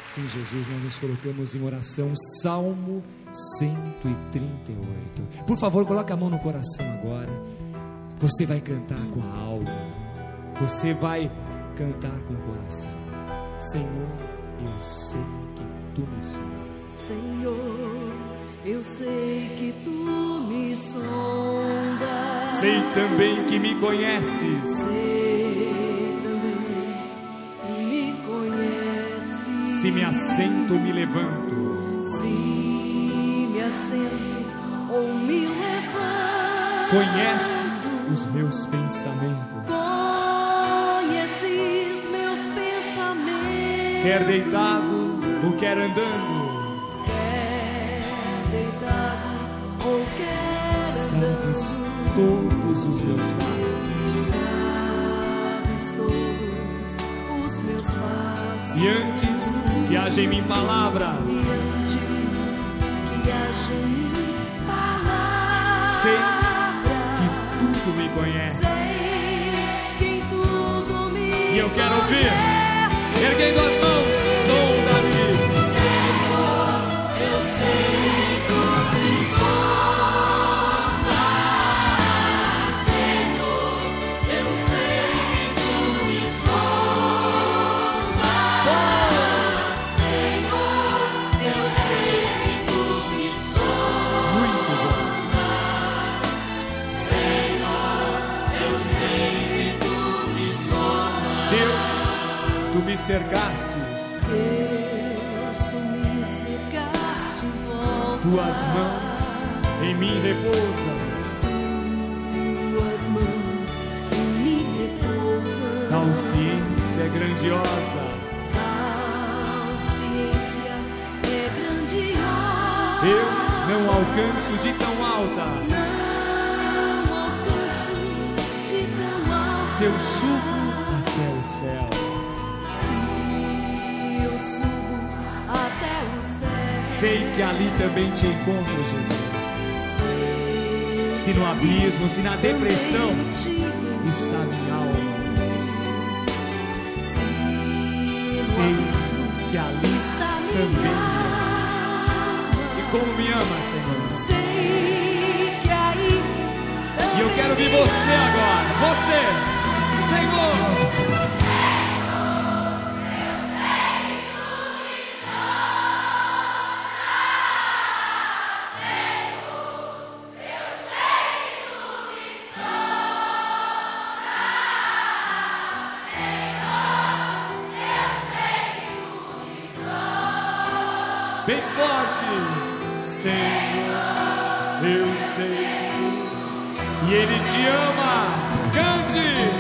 Sim, Jesus, nós nos colocamos em oração, Salmo 138. Por favor, coloque a mão no coração agora. Você vai cantar com a alma, você vai cantar com o coração. Senhor, eu sei que Tu me sondas. Senhor, eu sei que Tu me sondas. Sei também que me conheces. Sei também que me conheces. Se me assento, me levanto. Se me assento ou me levanto. Conheces os meus pensamentos. Conheces meus pensamentos. Quer deitado ou quer andando. Quer deitado ou quer Sabes andando. todos os meus passos. Sabes todos os meus passos. E antes que haja em mim palavras, Antes que haja em mim palavras. sei que tudo me conheces. Sei que tudo me E eu quero ouvir, conhece. erguendo as mãos, sonda-me. Senhor, eu sei que Tu me sondas. Senhor, eu sei que Tu me sondas. Senhor, eu sei que Tu me sondas. Muito bom. Senhor, eu sei que Tu me sondas. Deus, Tu me cercastes. Deus, Tu me cercaste em volta. Tuas mãos em mim repousam. Tuas mãos em mim repousam. Tal ciência é grandiosa. Tal ciência é grandiosa. Eu não alcanço de tão alta. Não alcanço de tão alto. Se eu subo até o céu, Se eu subo até o céu. sei que ali também Te encontro, Jesus. Sei Se no abismo, se na depressão também te está minha alma, sei que ali também me ama. E como me ama, Senhor. Sei que aí E eu quero ouvir você agora. Você, Senhor. Bem forte, Senhor, eu sei, e Ele te ama. Cante.